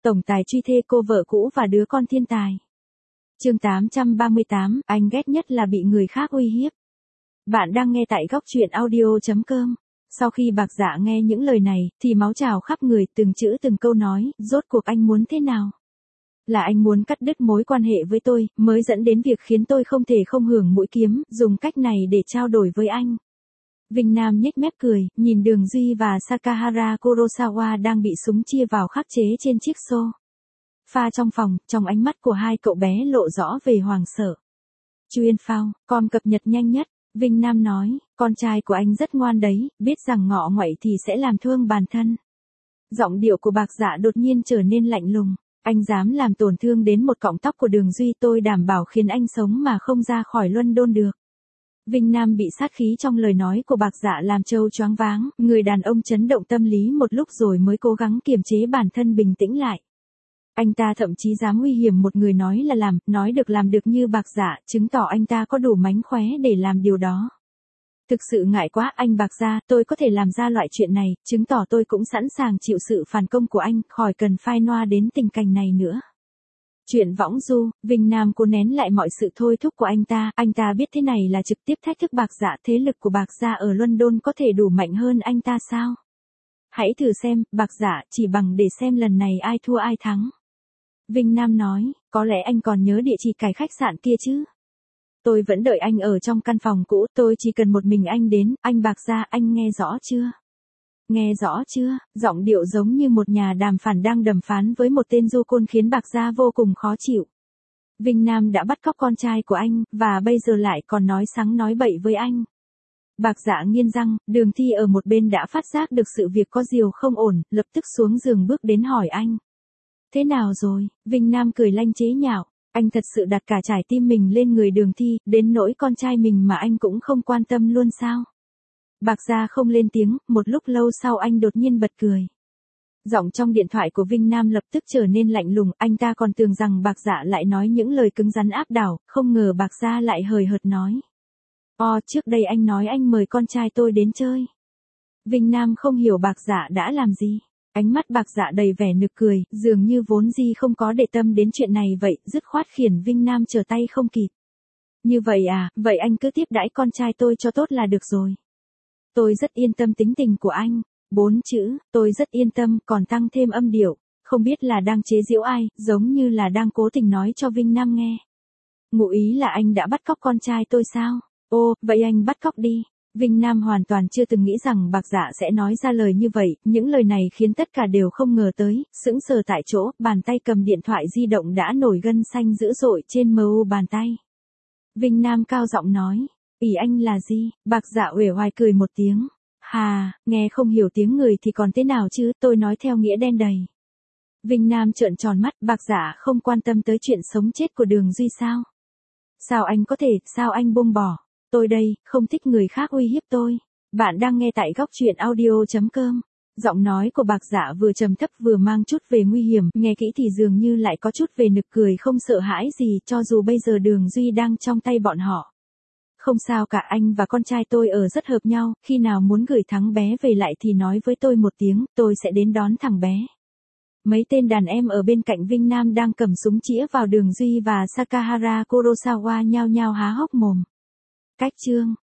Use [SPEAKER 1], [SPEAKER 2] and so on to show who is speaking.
[SPEAKER 1] tổng tài truy thê cô vợ cũ và đứa con thiên tài. Chương 838, anh ghét nhất là bị người khác uy hiếp. Bạn đang nghe tại góc truyện audio.com. Sau khi Bạc Dạ nghe những lời này, thì máu trào khắp người, từng chữ từng câu nói, rốt cuộc anh muốn thế nào? Là anh muốn cắt đứt mối quan hệ với tôi, mới dẫn đến việc khiến tôi không thể không hưởng mũi kiếm, dùng cách này để trao đổi với anh. Vinh Nam nhếch mép cười, nhìn Đường Duy và Sakahara Kurosawa đang bị súng chia vào khắc chế trên chiếc xô. Pha trong phòng, trong ánh mắt của hai cậu bé lộ rõ về hoàng sợ. Chuyên phao, con cập nhật nhanh nhất, Vinh Nam nói, con trai của anh rất ngoan đấy, biết rằng ngọ nguậy thì sẽ làm thương bản thân. Giọng điệu của Bạc Dạ đột nhiên trở nên lạnh lùng, anh dám làm tổn thương đến một cọng tóc của Đường Duy, tôi đảm bảo khiến anh sống mà không ra khỏi London được. Vinh Nam bị sát khí trong lời nói của Bạc Dạ làm trâu choáng váng, người đàn ông chấn động tâm lý một lúc rồi mới cố gắng kiềm chế bản thân bình tĩnh lại. Anh ta thậm chí dám nguy hiểm một người nói là nói được làm được như Bạc Dạ, chứng tỏ anh ta có đủ mánh khóe để làm điều đó. Thực sự ngại quá, anh Bạc Gia, tôi có thể làm ra loại chuyện này, chứng tỏ tôi cũng sẵn sàng chịu sự phản công của anh, khỏi cần phai noa đến tình cảnh này nữa. Chuyện võng du, Vinh Nam cố nén lại mọi sự thôi thúc của anh ta biết thế này là trực tiếp thách thức Bạc Dạ, thế lực của Bạc Gia ở London có thể đủ mạnh hơn anh ta sao? Hãy thử xem, Bạc Dạ, chỉ bằng để xem lần này ai thua ai thắng. Vinh Nam nói, có lẽ anh còn nhớ địa chỉ cái khách sạn kia chứ? Tôi vẫn đợi anh ở trong căn phòng cũ, tôi chỉ cần một mình anh đến, anh Bạc Gia, anh nghe rõ chưa? Nghe rõ chưa? Giọng điệu giống như một nhà đàm phán đang đàm phán với một tên du côn khiến Bạc Gia vô cùng khó chịu. Vinh Nam đã bắt cóc con trai của anh, và bây giờ lại còn nói sắng nói bậy với anh. Bạc Dạ nghiến răng, Đường Thi ở một bên đã phát giác được sự việc có điều không ổn, lập tức xuống giường bước đến hỏi anh. Thế nào rồi? Vinh Nam cười lanh chế nhạo. Anh thật sự đặt cả trái tim mình lên người Đường Thi, đến nỗi con trai mình mà anh cũng không quan tâm luôn sao? Bạc Gia không lên tiếng, một lúc lâu sau anh đột nhiên bật cười. Giọng trong điện thoại của Vinh Nam lập tức trở nên lạnh lùng, anh ta còn tưởng rằng Bạc Dạ lại nói những lời cứng rắn áp đảo, không ngờ Bạc Gia lại hời hợt nói. Trước đây anh nói anh mời con trai tôi đến chơi. Vinh Nam không hiểu Bạc Dạ đã làm gì. Ánh mắt Bạc Dạ đầy vẻ nực cười, dường như vốn gì không có để tâm đến chuyện này vậy, dứt khoát khiển Vinh Nam trở tay không kịp. Như vậy à, vậy anh cứ tiếp đãi con trai tôi cho tốt là được rồi. Tôi rất yên tâm tính tình của anh. 4 chữ, tôi rất yên tâm, còn tăng thêm âm điệu, không biết là đang chế giễu ai, giống như là đang cố tình nói cho Vinh Nam nghe. Ngụ ý là anh đã bắt cóc con trai tôi sao? Vậy anh bắt cóc đi. Vinh Nam hoàn toàn chưa từng nghĩ rằng Bạc Dạ sẽ nói ra lời như vậy, những lời này khiến tất cả đều không ngờ tới, sững sờ tại chỗ, bàn tay cầm điện thoại di động đã nổi gân xanh dữ dội trên mu bàn tay. Vinh Nam cao giọng nói, ý anh là gì? Bạc Dạ uể oải cười một tiếng. Hà, nghe không hiểu tiếng người thì còn thế nào chứ, tôi nói theo nghĩa đen đầy. Vinh Nam trợn tròn mắt, Bạc Dạ không quan tâm tới chuyện sống chết của Đường Duy sao? Sao anh buông bỏ? Tôi đây, không thích người khác uy hiếp tôi. Bạn đang nghe tại góc truyện audio.com. Giọng nói của Bạc Dạ vừa trầm thấp vừa mang chút về nguy hiểm, nghe kỹ thì dường như lại có chút về nực cười không sợ hãi gì, cho dù bây giờ Đường Duy đang trong tay bọn họ. Không sao cả, anh và con trai tôi ở rất hợp nhau, khi nào muốn gửi thằng bé về lại thì nói với tôi một tiếng, tôi sẽ đến đón thằng bé. Mấy tên đàn em ở bên cạnh Vinh Nam đang cầm súng chĩa vào Đường Duy và Sakahara Kurosawa nhao nhao há hốc mồm. Cách chương,